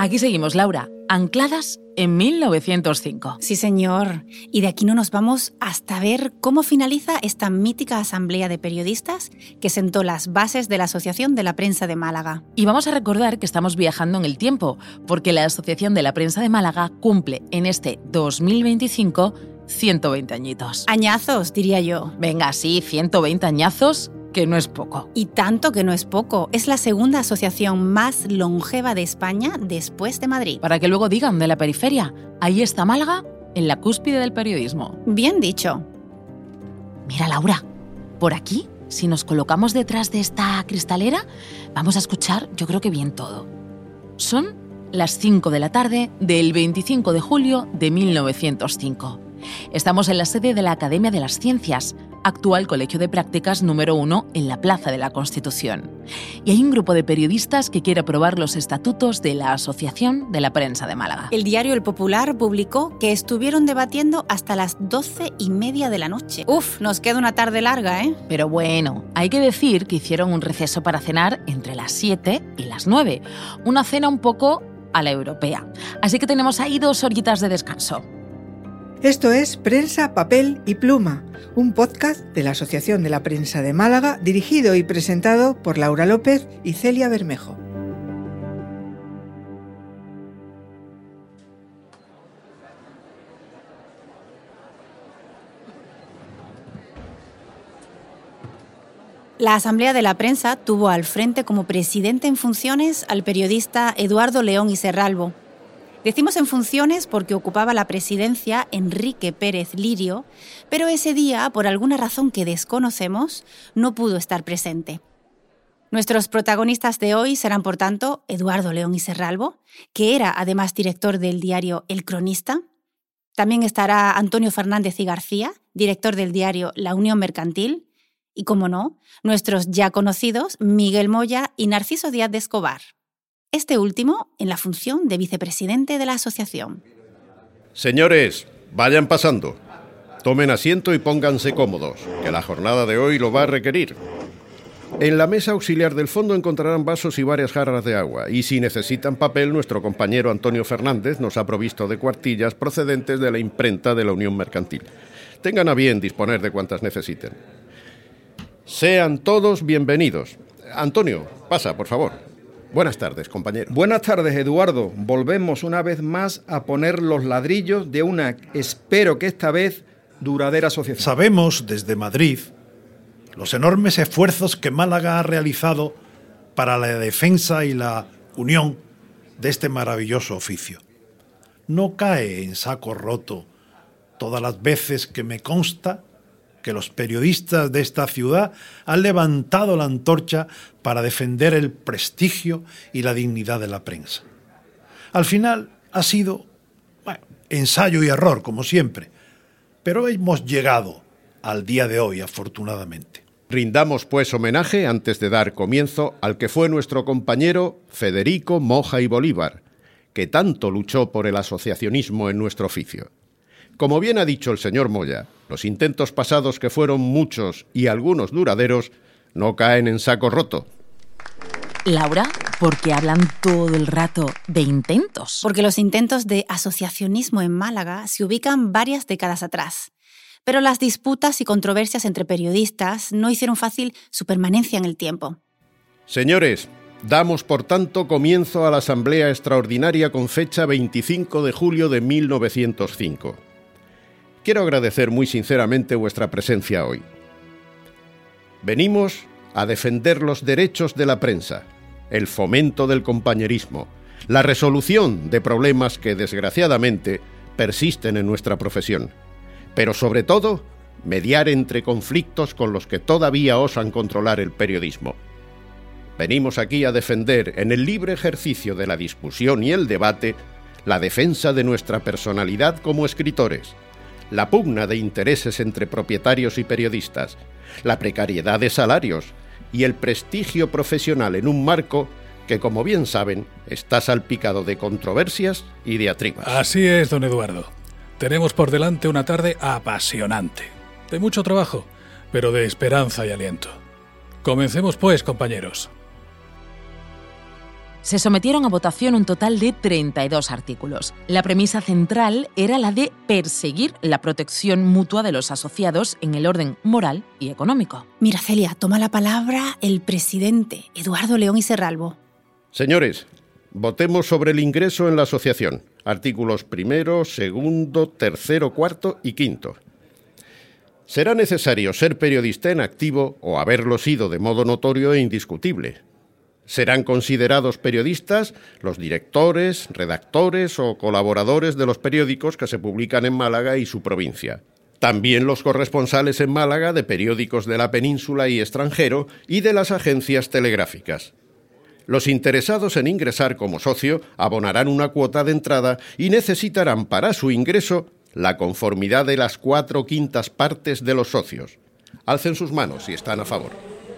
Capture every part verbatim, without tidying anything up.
Aquí seguimos, Laura, ancladas en mil novecientos cinco. Sí, señor. Y de aquí no nos vamos hasta ver cómo finaliza esta mítica asamblea de periodistas que sentó las bases de la Asociación de la Prensa de Málaga. Y vamos a recordar que estamos viajando en el tiempo, porque la Asociación de la Prensa de Málaga cumple en este dos mil veinticinco ciento veinte añitos. Añazos, diría yo. Venga, sí, ciento veinte añazos, que no es poco. Y tanto que no es poco. Es la segunda asociación más longeva de España después de Madrid. Para que luego digan de la periferia, ahí está Málaga, en la cúspide del periodismo. Bien dicho. Mira, Laura, por aquí, si nos colocamos detrás de esta cristalera, vamos a escuchar, yo creo que bien todo. Son las cinco de la tarde del veinticinco de julio de mil novecientos cinco. Estamos en la sede de la Academia de las Ciencias, actual Colegio de Prácticas número uno en la Plaza de la Constitución. Y hay un grupo de periodistas que quiere aprobar los estatutos de la Asociación de la Prensa de Málaga. El diario El Popular publicó que estuvieron debatiendo hasta las doce y media de la noche. Uf, nos queda una tarde larga, ¿eh? Pero bueno, hay que decir que hicieron un receso para cenar entre las siete y las nueve. Una cena un poco a la europea. Así que tenemos ahí dos horitas de descanso. Esto es Prensa, Papel y Pluma, un podcast de la Asociación de la Prensa de Málaga, dirigido y presentado por Laura López y Celia Bermejo. La Asamblea de la Prensa tuvo al frente como presidente en funciones al periodista Eduardo León y Serralbo. Decimos en funciones porque ocupaba la presidencia Enrique Pérez Lirio, pero ese día, por alguna razón que desconocemos, no pudo estar presente. Nuestros protagonistas de hoy serán, por tanto, Eduardo León y Serralbo, que era además director del diario El Cronista. También estará Antonio Fernández y García, director del diario La Unión Mercantil. Y, como no, nuestros ya conocidos Miguel Moya y Narciso Díaz de Escobar. Este último en la función de vicepresidente de la asociación. Señores, vayan pasando. Tomen asiento y pónganse cómodos, que la jornada de hoy lo va a requerir. En la mesa auxiliar del fondo encontrarán vasos y varias jarras de agua, y si necesitan papel, nuestro compañero Antonio Fernández nos ha provisto de cuartillas procedentes de la imprenta de la Unión Mercantil. Tengan a bien disponer de cuantas necesiten. Sean todos bienvenidos. Antonio, pasa, por favor. Buenas tardes, compañero. Buenas tardes, Eduardo. Volvemos una vez más a poner los ladrillos de una, espero que esta vez, duradera asociación. Sabemos desde Madrid los enormes esfuerzos que Málaga ha realizado para la defensa y la unión de este maravilloso oficio. No cae en saco roto todas las veces que me consta que los periodistas de esta ciudad han levantado la antorcha para defender el prestigio y la dignidad de la prensa. Al final ha sido, bueno, ensayo y error, como siempre, pero hemos llegado al día de hoy, afortunadamente. Rindamos pues homenaje antes de dar comienzo al que fue nuestro compañero Federico Moja y Bolívar, que tanto luchó por el asociacionismo en nuestro oficio. Como bien ha dicho el señor Moya, los intentos pasados, que fueron muchos y algunos duraderos, no caen en saco roto. Laura, ¿por qué hablan todo el rato de intentos? Porque los intentos de asociacionismo en Málaga se ubican varias décadas atrás. Pero las disputas y controversias entre periodistas no hicieron fácil su permanencia en el tiempo. Señores, damos por tanto comienzo a la Asamblea Extraordinaria con fecha veinticinco de julio de mil novecientos cinco. Quiero agradecer muy sinceramente vuestra presencia hoy. Venimos a defender los derechos de la prensa, el fomento del compañerismo, la resolución de problemas que, desgraciadamente, persisten en nuestra profesión, pero sobre todo, mediar entre conflictos con los que todavía osan controlar el periodismo. Venimos aquí a defender, en el libre ejercicio de la discusión y el debate, la defensa de nuestra personalidad como escritores, la pugna de intereses entre propietarios y periodistas, la precariedad de salarios y el prestigio profesional en un marco que, como bien saben, está salpicado de controversias y diatribas. Así es, don Eduardo. Tenemos por delante una tarde apasionante, de mucho trabajo, pero de esperanza y aliento. Comencemos pues, compañeros. Se sometieron a votación un total de treinta y dos artículos. La premisa central era la de perseguir la protección mutua de los asociados en el orden moral y económico. Mira, Celia, toma la palabra el presidente, Eduardo León y Serralvo. Señores, votemos sobre el ingreso en la asociación. Artículos primero, segundo, tercero, cuarto y quinto. Será necesario ser periodista en activo o haberlo sido de modo notorio e indiscutible. Serán considerados periodistas los directores, redactores o colaboradores de los periódicos que se publican en Málaga y su provincia. También los corresponsales en Málaga de periódicos de la península y extranjero y de las agencias telegráficas. Los interesados en ingresar como socio abonarán una cuota de entrada y necesitarán para su ingreso la conformidad de las cuatro quintas partes de los socios. Alcen sus manos si están a favor.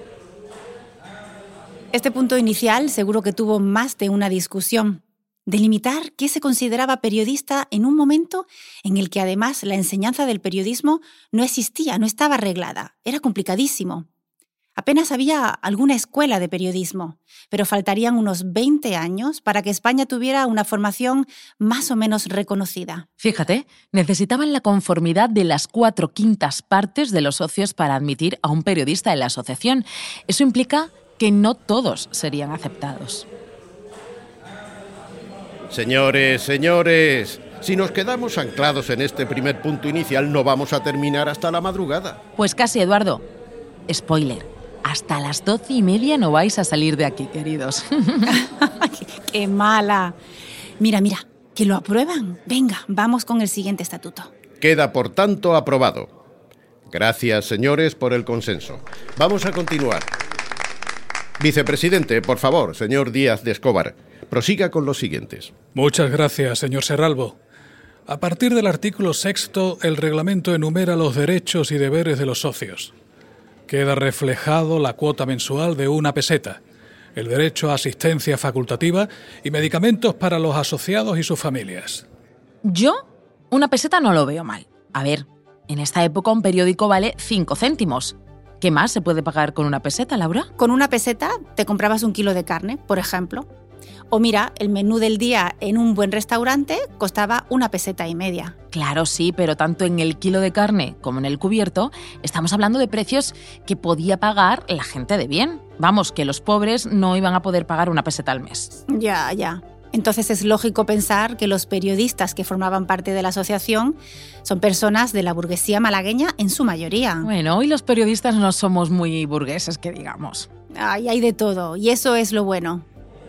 Este punto inicial seguro que tuvo más de una discusión. Delimitar qué se consideraba periodista en un momento en el que además la enseñanza del periodismo no existía, no estaba arreglada. Era complicadísimo. Apenas había alguna escuela de periodismo, pero faltarían unos veinte años para que España tuviera una formación más o menos reconocida. Fíjate, necesitaban la conformidad de las cuatro quintas partes de los socios para admitir a un periodista en la asociación. Eso implica que no todos serían aceptados. Señores, señores, si nos quedamos anclados en este primer punto inicial no vamos a terminar hasta la madrugada. Pues casi, Eduardo. Spoiler, hasta las doce y media no vais a salir de aquí, queridos. ¡Qué mala! Mira, mira, que lo aprueban. Venga, vamos con el siguiente estatuto. Queda, por tanto, aprobado. Gracias, señores, por el consenso. Vamos a continuar. Vicepresidente, por favor, señor Díaz de Escobar, prosiga con los siguientes. Muchas gracias, señor Serralvo. A partir del artículo sexto, el reglamento enumera los derechos y deberes de los socios. Queda reflejado la cuota mensual de una peseta, el derecho a asistencia facultativa y medicamentos para los asociados y sus familias. Yo, una peseta no lo veo mal. A ver, en esta época un periódico vale cinco céntimos. ¿Qué más se puede pagar con una peseta, Laura? Con una peseta te comprabas un kilo de carne, por ejemplo. O mira, el menú del día en un buen restaurante costaba una peseta y media. Claro, sí, pero tanto en el kilo de carne como en el cubierto estamos hablando de precios que podía pagar la gente de bien. Vamos, que los pobres no iban a poder pagar una peseta al mes. Ya, ya. Entonces es lógico pensar que los periodistas que formaban parte de la asociación son personas de la burguesía malagueña en su mayoría. Bueno, hoy los periodistas no somos muy burgueses, que digamos. Ay, hay de todo, y eso es lo bueno.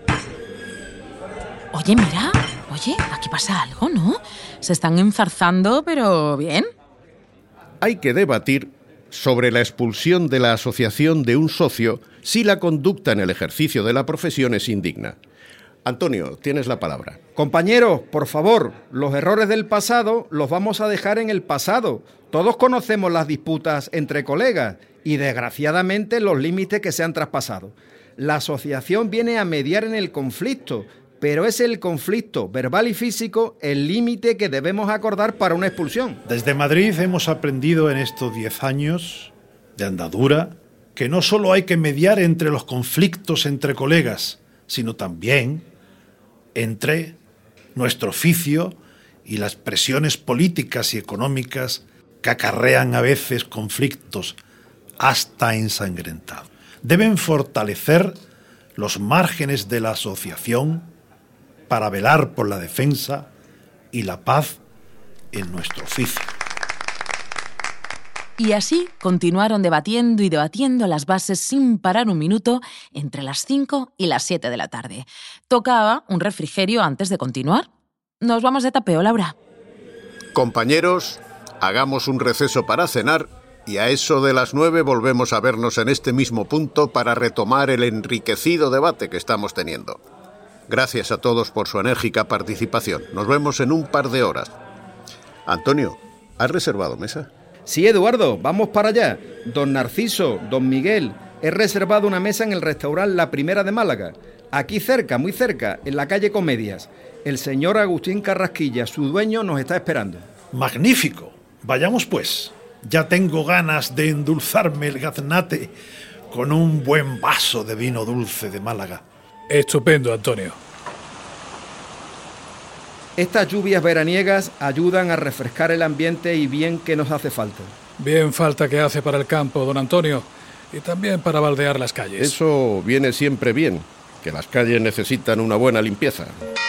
Oye, mira, oye, aquí pasa algo, ¿no? Se están enzarzando, pero bien. Hay que debatir sobre la expulsión de la asociación de un socio si la conducta en el ejercicio de la profesión es indigna. Antonio, tienes la palabra. Compañeros, por favor, los errores del pasado los vamos a dejar en el pasado. Todos conocemos las disputas entre colegas y, desgraciadamente, los límites que se han traspasado. La asociación viene a mediar en el conflicto, pero es el conflicto verbal y físico el límite que debemos acordar para una expulsión. Desde Madrid hemos aprendido en estos diez años de andadura que no solo hay que mediar entre los conflictos entre colegas, sino también entre nuestro oficio y las presiones políticas y económicas que acarrean a veces conflictos hasta ensangrentados. Deben fortalecer los márgenes de la asociación para velar por la defensa y la paz en nuestro oficio. Y así continuaron debatiendo y debatiendo las bases sin parar un minuto entre las cinco y las siete de la tarde. Tocaba un refrigerio antes de continuar. Nos vamos de tapeo, Laura. Compañeros, hagamos un receso para cenar y a eso de las nueve volvemos a vernos en este mismo punto para retomar el enriquecido debate que estamos teniendo. Gracias a todos por su enérgica participación. Nos vemos en un par de horas. Antonio, ¿has reservado mesa? Sí, Eduardo, vamos para allá. Don Narciso, don Miguel, he reservado una mesa en el restaurante La Primera de Málaga. Aquí cerca, muy cerca, en la calle Comedias. El señor Agustín Carrasquilla, su dueño, nos está esperando. ¡Magnífico! Vayamos pues. Ya tengo ganas de endulzarme el gaznate con un buen vaso de vino dulce de Málaga. Estupendo, Antonio. Estas lluvias veraniegas ayudan a refrescar el ambiente y bien que nos hace falta. Bien falta que hace para el campo, don Antonio, y también para baldear las calles. Eso viene siempre bien, que las calles necesitan una buena limpieza.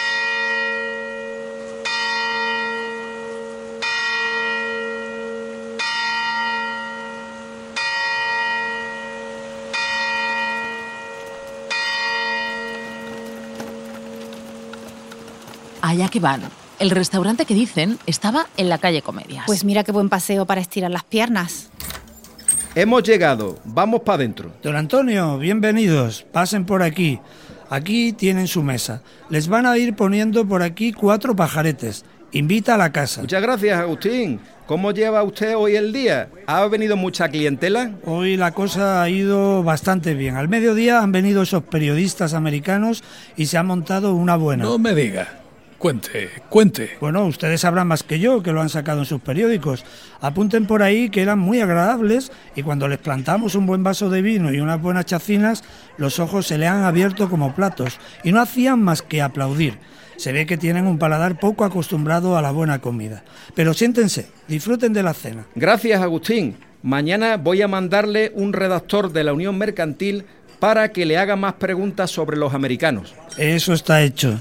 Allá que van. El restaurante que dicen estaba en la calle Comedias. Pues mira qué buen paseo para estirar las piernas. Hemos llegado, vamos para adentro. Don Antonio, bienvenidos, pasen por aquí. Aquí tienen su mesa. Les van a ir poniendo por aquí cuatro pajaretes. Invita a la casa. Muchas gracias, Agustín. ¿Cómo lleva usted hoy el día? ¿Ha venido mucha clientela? Hoy la cosa ha ido bastante bien. Al mediodía han venido esos periodistas americanos y se ha montado una buena. No me diga. Cuente, cuente. Bueno, ustedes sabrán más que yo, que lo han sacado en sus periódicos. Apunten por ahí que eran muy agradables y cuando les plantamos un buen vaso de vino y unas buenas chacinas, los ojos se le han abierto como platos y no hacían más que aplaudir. Se ve que tienen un paladar poco acostumbrado a la buena comida. Pero siéntense, disfruten de la cena. Gracias, Agustín. Mañana voy a mandarle un redactor de la Unión Mercantil para que le haga más preguntas sobre los americanos. Eso está hecho.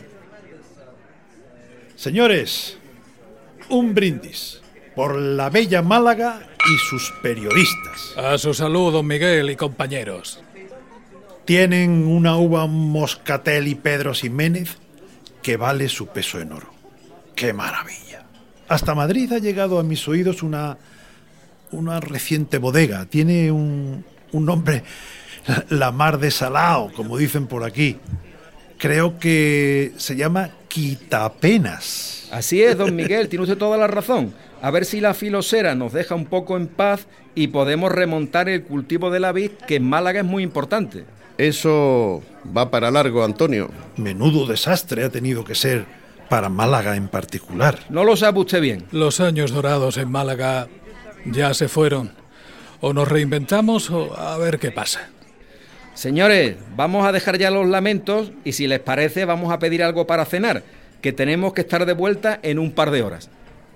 Señores, un brindis por la bella Málaga y sus periodistas. A su salud, don Miguel y compañeros. Tienen una uva Moscatel y Pedro Ximénez que vale su peso en oro. ¡Qué maravilla! Hasta Madrid ha llegado a mis oídos una, una reciente bodega. Tiene un, un nombre, la, la mar de salao, como dicen por aquí. Creo que se llama Quitapenas. Así es, don Miguel, tiene usted toda la razón. A ver si la filosera nos deja un poco en paz y podemos remontar el cultivo de la vid, que en Málaga es muy importante. Eso va para largo, Antonio. Menudo desastre ha tenido que ser para Málaga en particular. No lo sabe usted bien. Los años dorados en Málaga ya se fueron. O nos reinventamos o a ver qué pasa. Señores, vamos a dejar ya los lamentos y si les parece vamos a pedir algo para cenar, que tenemos que estar de vuelta en un par de horas.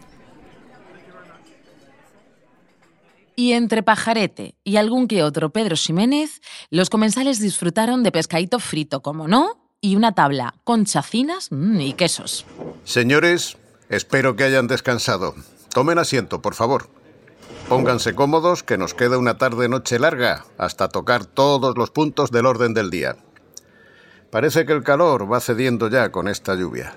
Y entre pajarete y algún que otro Pedro Ximénez, los comensales disfrutaron de pescadito frito, como no, y una tabla con chacinas mmm, y quesos. Señores, espero que hayan descansado. Tomen asiento, por favor. Pónganse cómodos, que nos queda una tarde-noche larga, hasta tocar todos los puntos del orden del día. Parece que el calor va cediendo ya con esta lluvia.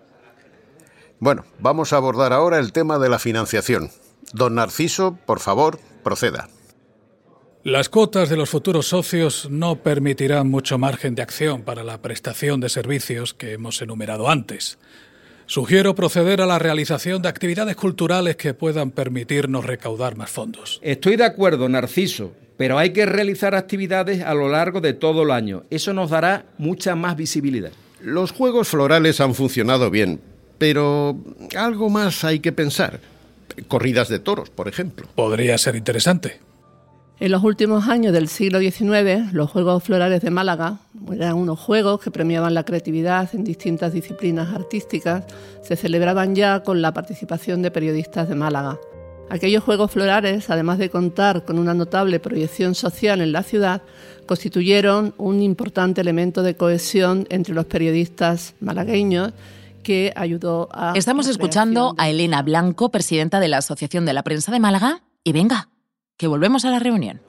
Bueno, vamos a abordar ahora el tema de la financiación. Don Narciso, por favor, proceda. Las cuotas de los futuros socios no permitirán mucho margen de acción para la prestación de servicios que hemos enumerado antes. Sugiero proceder a la realización de actividades culturales que puedan permitirnos recaudar más fondos. Estoy de acuerdo, Narciso, pero hay que realizar actividades a lo largo de todo el año. Eso nos dará mucha más visibilidad. Los juegos florales han funcionado bien, pero algo más hay que pensar. Corridas de toros, por ejemplo. Podría ser interesante. En los últimos años del siglo diecinueve, los Juegos Florales de Málaga eran unos juegos que premiaban la creatividad en distintas disciplinas artísticas. Se celebraban ya con la participación de periodistas de Málaga. Aquellos Juegos Florales, además de contar con una notable proyección social en la ciudad, constituyeron un importante elemento de cohesión entre los periodistas malagueños que ayudó a... Estamos escuchando a Elena Blanco, presidenta de la Asociación de la Prensa de Málaga, y venga, que volvemos a la reunión.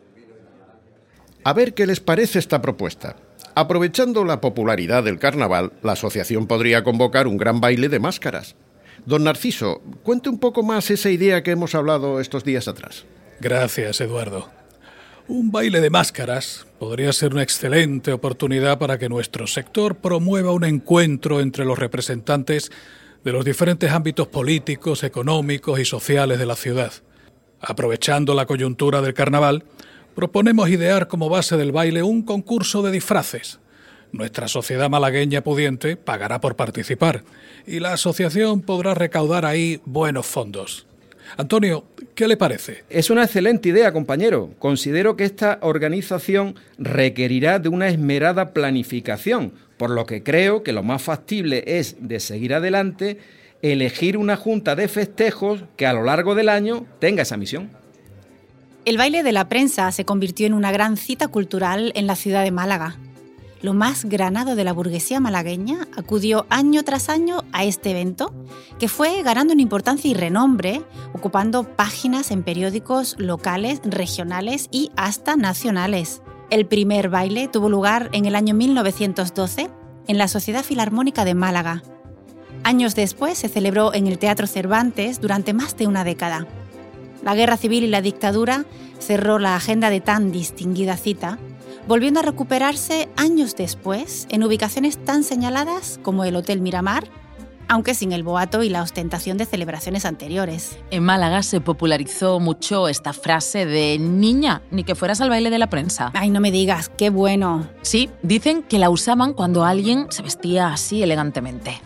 A ver qué les parece esta propuesta. Aprovechando la popularidad del carnaval, la asociación podría convocar un gran baile de máscaras. Don Narciso, cuente un poco más esa idea que hemos hablado estos días atrás. Gracias, Eduardo. Un baile de máscaras podría ser una excelente oportunidad para que nuestro sector promueva un encuentro entre los representantes de los diferentes ámbitos políticos, económicos y sociales de la ciudad. Aprovechando la coyuntura del carnaval, proponemos idear como base del baile un concurso de disfraces. Nuestra sociedad malagueña pudiente pagará por participar y la asociación podrá recaudar ahí buenos fondos. Antonio, ¿qué le parece? Es una excelente idea, compañero. Considero que esta organización requerirá de una esmerada planificación, por lo que creo que lo más factible es, de seguir adelante, elegir una junta de festejos que a lo largo del año tenga esa misión. El baile de la prensa se convirtió en una gran cita cultural en la ciudad de Málaga. Lo más granado de la burguesía malagueña acudió año tras año a este evento, que fue ganando en importancia y renombre, ocupando páginas en periódicos locales, regionales y hasta nacionales. El primer baile tuvo lugar en el año mil novecientos doce en la Sociedad Filarmónica de Málaga. Años después se celebró en el Teatro Cervantes durante más de una década. La guerra civil y la dictadura cerró la agenda de tan distinguida cita, volviendo a recuperarse años después en ubicaciones tan señaladas como el Hotel Miramar, aunque sin el boato y la ostentación de celebraciones anteriores. En Málaga se popularizó mucho esta frase de niña, ni que fueras al baile de la prensa. Ay, no me digas, qué bueno. Sí, dicen que la usaban cuando alguien se vestía así elegantemente.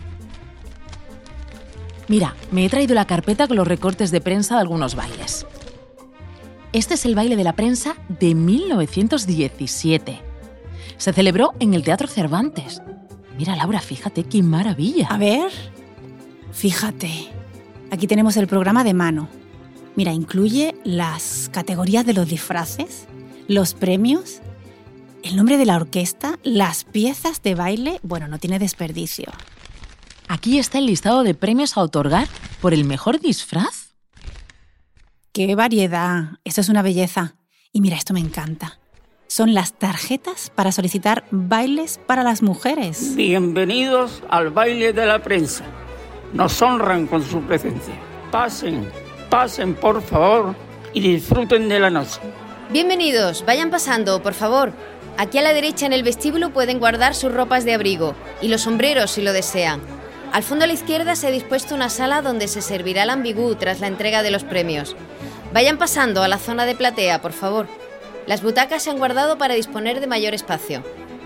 Mira, me he traído la carpeta con los recortes de prensa de algunos bailes. Este es el baile de la prensa de mil novecientos diecisiete. Se celebró en el Teatro Cervantes. Mira, Laura, fíjate qué maravilla. A ver, fíjate. Aquí tenemos el programa de mano. Mira, incluye las categorías de los disfraces, los premios, el nombre de la orquesta, las piezas de baile. Bueno, no tiene desperdicio. Aquí está el listado de premios a otorgar por el mejor disfraz. ¡Qué variedad! Esto es una belleza. Y mira, esto me encanta. Son las tarjetas para solicitar bailes para las mujeres. Bienvenidos al baile de la prensa. Nos honran con su presencia. Pasen, pasen por favor y disfruten de la noche. Bienvenidos, vayan pasando, por favor. Aquí a la derecha en el vestíbulo pueden guardar sus ropas de abrigo y los sombreros si lo desean. Al fondo a la izquierda se ha dispuesto una sala donde se servirá el ambigú tras la entrega de los premios. Vayan pasando a la zona de platea, por favor. Las butacas se han guardado para disponer de mayor espacio.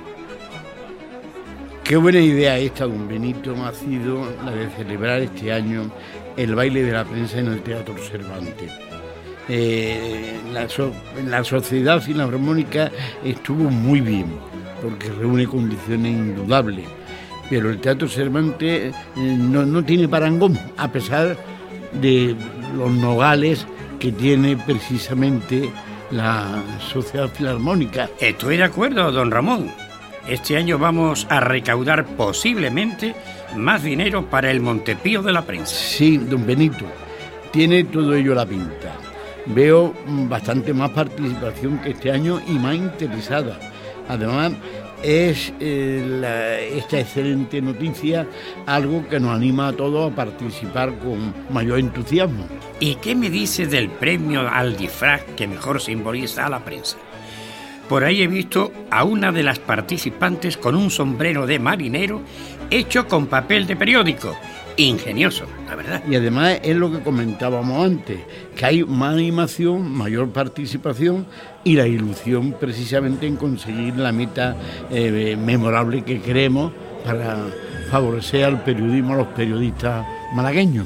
Qué buena idea esta, don Benito, ha sido la de celebrar este año el baile de la prensa en el Teatro Cervantes. Eh, la, so, la Sociedad Filarmónica estuvo muy bien, porque reúne condiciones indudables. Pero el Teatro Cervantes eh, no, no tiene parangón, a pesar de los nogales que tiene precisamente la Sociedad Filarmónica. Estoy de acuerdo, don Ramón. Este año vamos a recaudar posiblemente más dinero para el Montepío de la prensa. Sí, don Benito, tiene todo ello la pinta. Veo bastante más participación que este año y más interesada. Además, es eh, la, esta excelente noticia algo que nos anima a todos a participar con mayor entusiasmo. ¿Y qué me dice del premio al disfraz que mejor simboliza a la prensa? Por ahí he visto a una de las participantes con un sombrero de marinero hecho con papel de periódico. Ingenioso, la verdad. Y además es lo que comentábamos antes, que hay más animación, mayor participación y la ilusión precisamente en conseguir la meta eh, memorable que queremos para favorecer al periodismo, a los periodistas malagueños.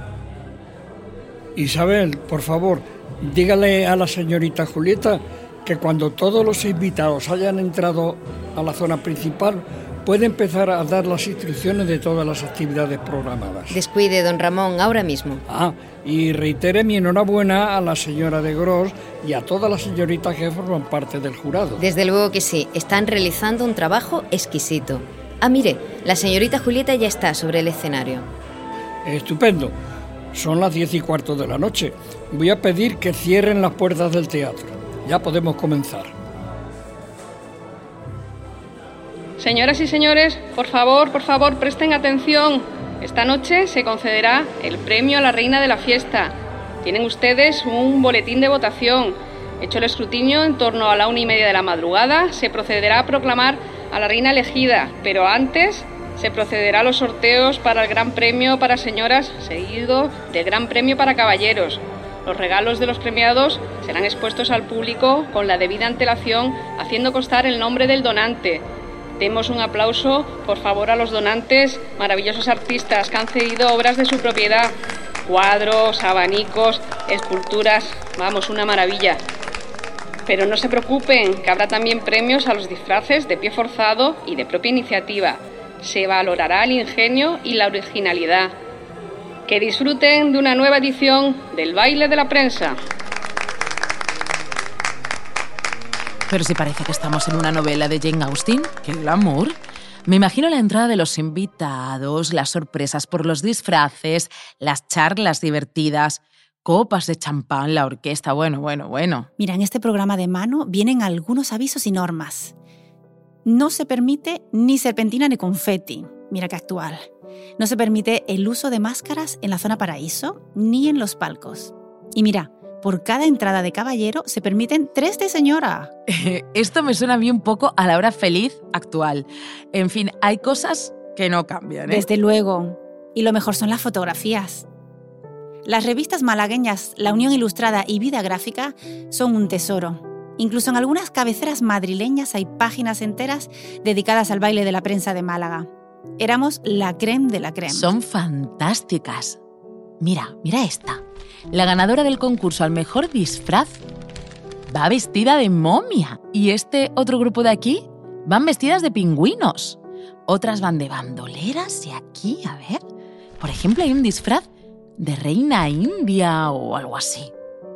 Isabel, por favor, dígale a la señorita Julieta que cuando todos los invitados hayan entrado a la zona principal puede empezar a dar las instrucciones de todas las actividades programadas. Descuide, don Ramón, ahora mismo. Ah, y reitere mi enhorabuena a la señora de Gros y a todas las señoritas que forman parte del jurado. Desde luego que sí, están realizando un trabajo exquisito. Ah, mire, la señorita Julieta ya está sobre el escenario. Estupendo. Son las diez y cuarto de la noche. Voy a pedir que cierren las puertas del teatro. Ya podemos comenzar. Señoras y señores, por favor, por favor, presten atención. Esta noche se concederá el premio a la reina de la fiesta. Tienen ustedes un boletín de votación. Hecho el escrutinio en torno a la una y media de la madrugada, se procederá a proclamar a la reina elegida, pero antes se procederá a los sorteos para el gran premio para señoras, seguido del gran premio para caballeros. Los regalos de los premiados serán expuestos al público con la debida antelación, haciendo constar el nombre del donante. Demos un aplauso, por favor, a los donantes, maravillosos artistas que han cedido obras de su propiedad, cuadros, abanicos, esculturas, vamos, una maravilla. Pero no se preocupen, que habrá también premios a los disfraces de pie forzado y de propia iniciativa. Se valorará el ingenio y la originalidad. Que disfruten de una nueva edición del Baile de la Prensa. Pero si parece que estamos en una novela de Jane Austen, ¡qué glamour! Me imagino la entrada de los invitados, las sorpresas por los disfraces, las charlas divertidas, copas de champán, la orquesta, bueno, bueno, bueno. Mira, en este programa de mano vienen algunos avisos y normas. No se permite ni serpentina ni confeti. Mira qué actual. No se permite el uso de máscaras en la zona paraíso ni en los palcos. Y mira, por cada entrada de caballero se permiten tres de señora. Esto me suena a mí un poco a la hora feliz actual. En fin, hay cosas que no cambian, ¿eh? Desde luego. Y lo mejor son las fotografías. Las revistas malagueñas La Unión Ilustrada y Vida Gráfica son un tesoro. Incluso en algunas cabeceras madrileñas hay páginas enteras dedicadas al baile de la prensa de Málaga. Éramos la crème de la crème. Son fantásticas. Mira, mira esta. La ganadora del concurso al mejor disfraz va vestida de momia. Y este otro grupo de aquí van vestidas de pingüinos. Otras van de bandoleras y aquí, a ver, por ejemplo, hay un disfraz de reina india o algo así.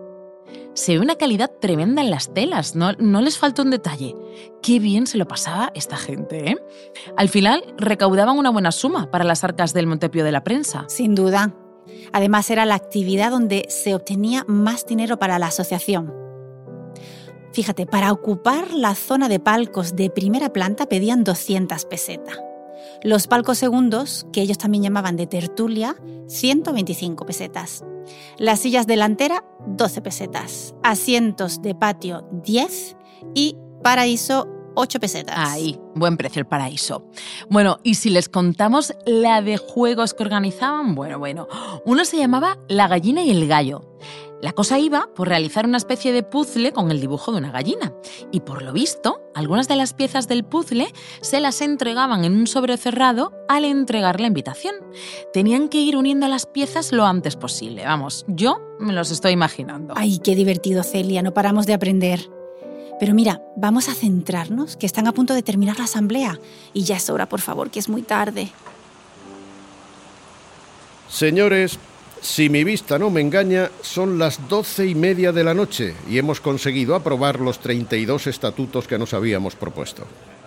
Se ve una calidad tremenda en las telas, no, no les falta un detalle. Qué bien se lo pasaba esta gente, ¿eh? Al final recaudaban una buena suma para las arcas del Montepío de la Prensa. Sin duda. Además, era la actividad donde se obtenía más dinero para la asociación. Fíjate, para ocupar la zona de palcos de primera planta pedían doscientas pesetas. Los palcos segundos, que ellos también llamaban de tertulia, ciento veinticinco pesetas. Las sillas delanteras, doce pesetas. Asientos de patio, diez. Y paraíso, ocho pesetas. Ahí, buen precio el paraíso. Bueno, y si les contamos la de juegos que organizaban, bueno, bueno. Uno se llamaba La gallina y el gallo. La cosa iba por realizar una especie de puzzle con el dibujo de una gallina. Y por lo visto, algunas de las piezas del puzzle se las entregaban en un sobre cerrado al entregar la invitación. Tenían que ir uniendo las piezas lo antes posible. Vamos, yo me los estoy imaginando. Ay, qué divertido, Celia, no paramos de aprender. Pero mira, vamos a centrarnos, que están a punto de terminar la asamblea. Y ya es hora, por favor, que es muy tarde. Señores, si mi vista no me engaña, son las doce y media de la noche y hemos conseguido aprobar los treinta y dos estatutos que nos habíamos propuesto.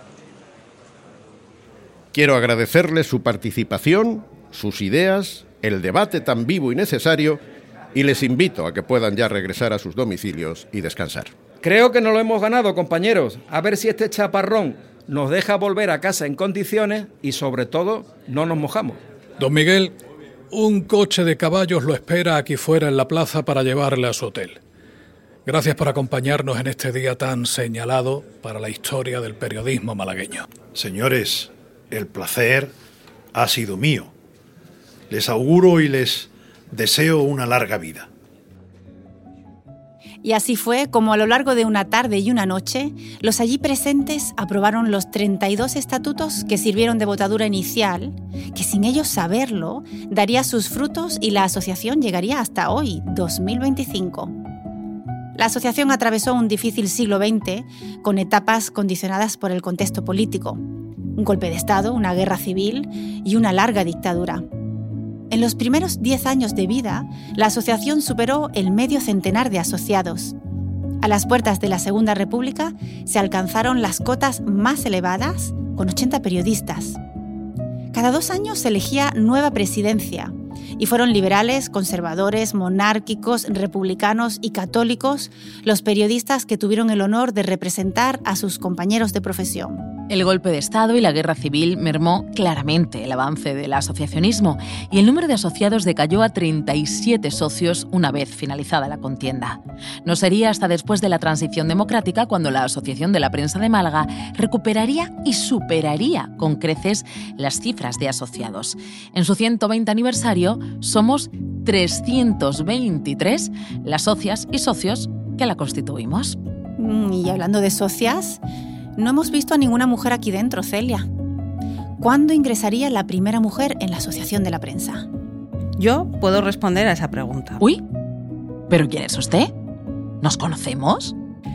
Quiero agradecerles su participación, sus ideas, el debate tan vivo y necesario, y les invito a que puedan ya regresar a sus domicilios y descansar. Creo que nos lo hemos ganado, compañeros. A ver si este chaparrón nos deja volver a casa en condiciones y, sobre todo, no nos mojamos. Don Miguel, un coche de caballos lo espera aquí fuera en la plaza para llevarle a su hotel. Gracias por acompañarnos en este día tan señalado para la historia del periodismo malagueño. Señores, el placer ha sido mío. Les auguro y les deseo una larga vida. Y así fue como a lo largo de una tarde y una noche, los allí presentes aprobaron los treinta y dos estatutos que sirvieron de botadura inicial, que sin ellos saberlo, daría sus frutos y la asociación llegaría hasta hoy, dos mil veinticinco. La asociación atravesó un difícil siglo veinte con etapas condicionadas por el contexto político, un golpe de Estado, una guerra civil y una larga dictadura. En los primeros diez años de vida, la asociación superó el medio centenar de asociados. A las puertas de la Segunda República se alcanzaron las cotas más elevadas, con ochenta periodistas. Cada dos años se elegía nueva presidencia y fueron liberales, conservadores, monárquicos, republicanos y católicos los periodistas que tuvieron el honor de representar a sus compañeros de profesión. El golpe de Estado y la guerra civil mermó claramente el avance del asociacionismo y el número de asociados decayó a treinta y siete socios una vez finalizada la contienda. No sería hasta después de la transición democrática cuando la Asociación de la Prensa de Málaga recuperaría y superaría con creces las cifras de asociados. En su ciento veinte aniversario somos trescientos veintitrés las socias y socios que la constituimos. Y hablando de socias, no hemos visto a ninguna mujer aquí dentro, Celia. ¿Cuándo ingresaría la primera mujer en la Asociación de la Prensa? Yo puedo responder a esa pregunta. Uy, ¿pero quién es usted? ¿Nos conocemos?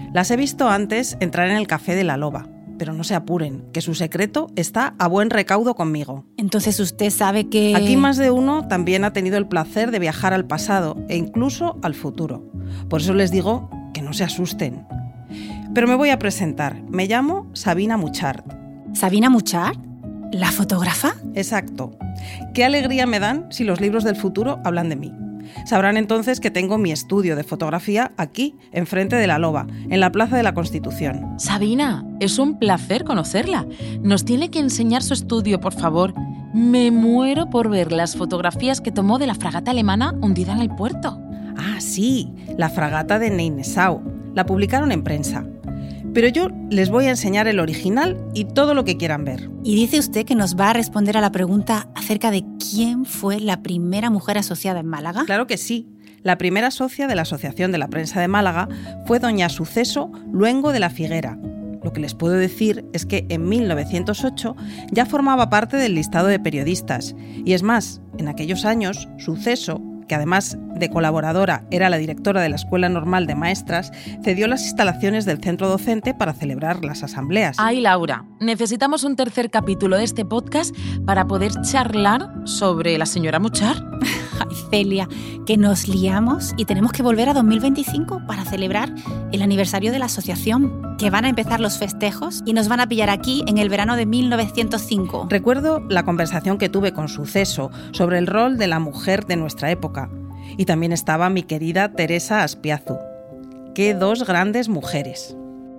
Las he visto antes entrar en el café de la Loba, pero no se apuren, que su secreto está a buen recaudo conmigo. Entonces usted sabe que... Aquí más de uno también ha tenido el placer de viajar al pasado e incluso al futuro. Por eso les digo que no se asusten. Pero me voy a presentar. Me llamo Sabina Muchart. ¿Sabina Muchart? ¿La fotógrafa? Exacto. Qué alegría me dan si los libros del futuro hablan de mí. Sabrán entonces que tengo mi estudio de fotografía aquí, enfrente de la Loba, en la Plaza de la Constitución. Sabina, es un placer conocerla. Nos tiene que enseñar su estudio, por favor. Me muero por ver las fotografías que tomó de la fragata alemana hundida en el puerto. Ah, sí, la fragata de Neinessau. La publicaron en prensa. Pero yo les voy a enseñar el original y todo lo que quieran ver. Y dice usted que nos va a responder a la pregunta acerca de quién fue la primera mujer asociada en Málaga. Claro que sí. La primera socia de la Asociación de la Prensa de Málaga fue doña Suceso Luengo de la Figuera. Lo que les puedo decir es que en mil novecientos ocho ya formaba parte del listado de periodistas. Y es más, en aquellos años, Suceso, que además de colaboradora era la directora de la Escuela Normal de Maestras, cedió las instalaciones del centro docente para celebrar las asambleas. Ay, Laura, necesitamos un tercer capítulo de este podcast para poder charlar sobre la señora Muchart. Ay, Celia, que nos liamos y tenemos que volver a dos mil veinticinco para celebrar el aniversario de la asociación, que van a empezar los festejos y nos van a pillar aquí en el verano de mil novecientos cinco. Recuerdo la conversación que tuve con Suceso sobre el rol de la mujer de nuestra época. Y también estaba mi querida Teresa Aspiazu. ¡Qué dos grandes mujeres!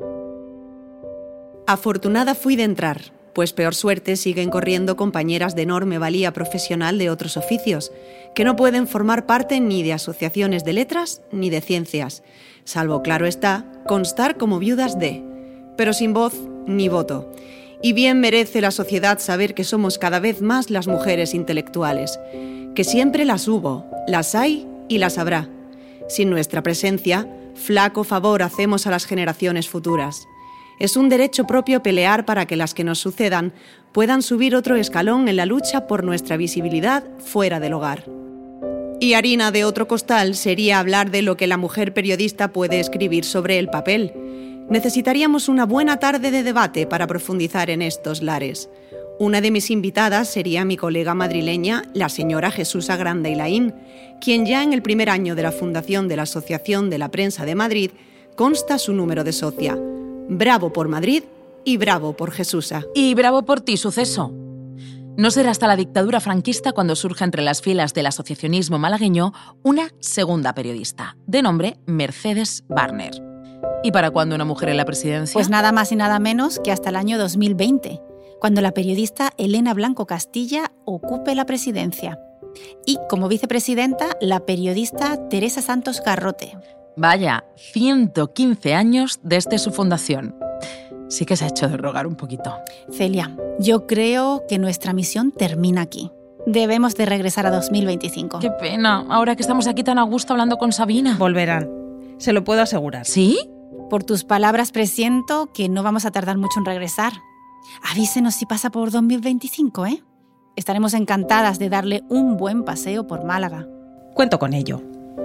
Afortunada fui de entrar, pues peor suerte siguen corriendo compañeras de enorme valía profesional de otros oficios, que no pueden formar parte ni de asociaciones de letras ni de ciencias, salvo, claro está, constar como viudas de, pero sin voz ni voto. Y bien merece la sociedad saber que somos cada vez más las mujeres intelectuales, que siempre las hubo, las hay y las habrá. Sin nuestra presencia, flaco favor hacemos a las generaciones futuras. Es un derecho propio pelear para que las que nos sucedan puedan subir otro escalón en la lucha por nuestra visibilidad fuera del hogar. Y harina de otro costal sería hablar de lo que la mujer periodista puede escribir sobre el papel. Necesitaríamos una buena tarde de debate para profundizar en estos lares. Una de mis invitadas sería mi colega madrileña, la señora Jesús Granda y Laín, quien ya en el primer año de la fundación de la Asociación de la Prensa de Madrid consta su número de socia. Bravo por Madrid y bravo por Jesúsa. Y bravo por ti, Suceso. No será hasta la dictadura franquista cuando surja entre las filas del asociacionismo malagueño una segunda periodista, de nombre Mercedes Barner. ¿Y para cuándo una mujer en la presidencia? Pues nada más y nada menos que hasta el año dos mil veinte, cuando la periodista Elena Blanco Castilla ocupe la presidencia. Y como vicepresidenta, la periodista Teresa Santos Garrote. Vaya, ciento quince años desde su fundación. Sí que se ha hecho de rogar un poquito. Celia, yo creo que nuestra misión termina aquí. Debemos de regresar a dos mil veinticinco. Qué pena, ahora que estamos aquí tan a gusto hablando con Sabina. Volverán, se lo puedo asegurar. ¿Sí? Por tus palabras presiento que no vamos a tardar mucho en regresar. Avísenos si pasa por dos mil veinticinco, ¿eh? Estaremos encantadas de darle un buen paseo por Málaga. Cuento con ello.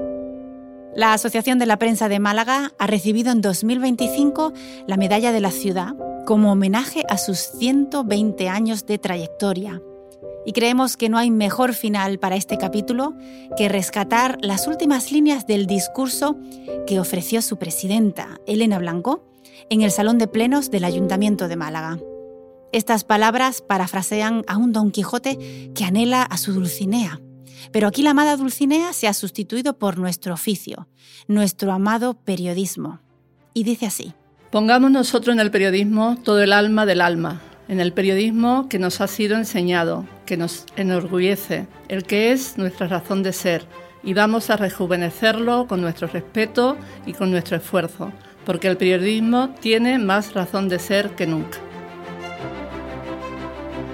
La Asociación de la Prensa de Málaga ha recibido en dos mil veinticinco la Medalla de la Ciudad como homenaje a sus ciento veinte años de trayectoria. Y creemos que no hay mejor final para este capítulo que rescatar las últimas líneas del discurso que ofreció su presidenta, Elena Blanco, en el Salón de Plenos del Ayuntamiento de Málaga. Estas palabras parafrasean a un Don Quijote que anhela a su Dulcinea. Pero aquí la amada Dulcinea se ha sustituido por nuestro oficio, nuestro amado periodismo. Y dice así: Pongamos nosotros en el periodismo todo el alma del alma, en el periodismo que nos ha sido enseñado, que nos enorgullece, el que es nuestra razón de ser, y vamos a rejuvenecerlo con nuestro respeto y con nuestro esfuerzo, porque el periodismo tiene más razón de ser que nunca.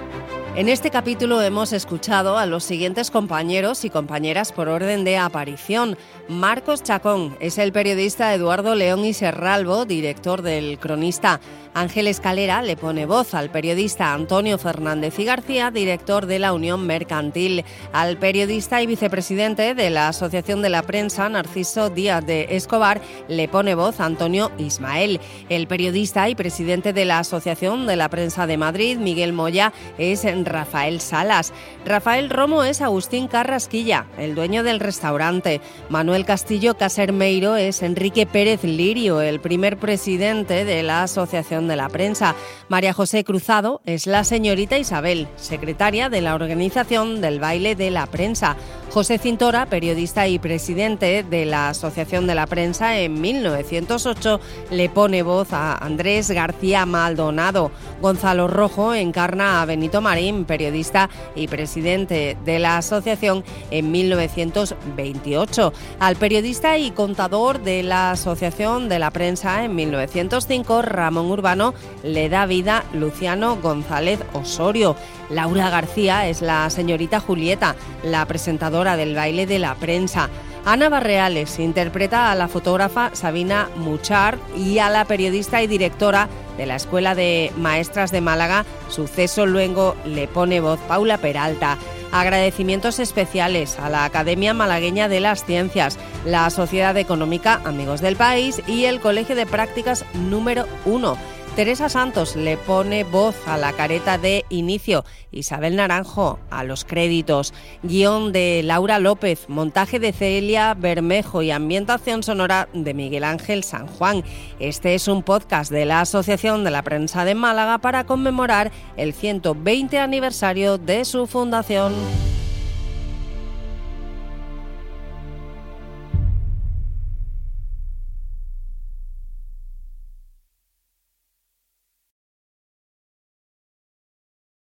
En este capítulo hemos escuchado a los siguientes compañeros y compañeras por orden de aparición. Marcos Chacón es el periodista Eduardo León y Serralbo, director del Cronista. Ángel Escalera le pone voz al periodista Antonio Fernández y García, director de la Unión Mercantil. Al periodista y vicepresidente de la Asociación de la Prensa, Narciso Díaz de Escobar, le pone voz Antonio Ismael. El periodista y presidente de la Asociación de la Prensa de Madrid, Miguel Moya, es Rafael Salas. Rafael Romo es Agustín Carrasquilla, el dueño del restaurante. Manuel Castillo Casermeiro es Enrique Pérez Lirio, el primer presidente de la Asociación de la Prensa. María José Cruzado es la señorita Isabel, secretaria de la organización del Baile de la Prensa. José Cintora, periodista y presidente de la Asociación de la Prensa en mil novecientos ocho, le pone voz a Andrés García Maldonado. Gonzalo Rojo encarna a Benito Marín, periodista y presidente de la asociación en mil novecientos veintiocho. Al periodista y contador de la Asociación de la Prensa en mil novecientos cinco, Ramón Urbano, le da vida Luciano González Osorio. Laura García es la señorita Julieta, la presentadora del Baile de la Prensa. Ana Barreales interpreta a la fotógrafa Sabina Muchar y a la periodista y directora de la Escuela de Maestras de Málaga, Suceso Luengo, le pone voz Paula Peralta. Agradecimientos especiales a la Academia Malagueña de las Ciencias, la Sociedad Económica Amigos del País y el Colegio de Prácticas número uno. Teresa Santos le pone voz a la careta de inicio, Isabel Naranjo a los créditos, guión de Laura López, montaje de Celia Bermejo y ambientación sonora de Miguel Ángel San Juan. Este es un podcast de la Asociación de la Prensa de Málaga para conmemorar el ciento veinte aniversario de su fundación.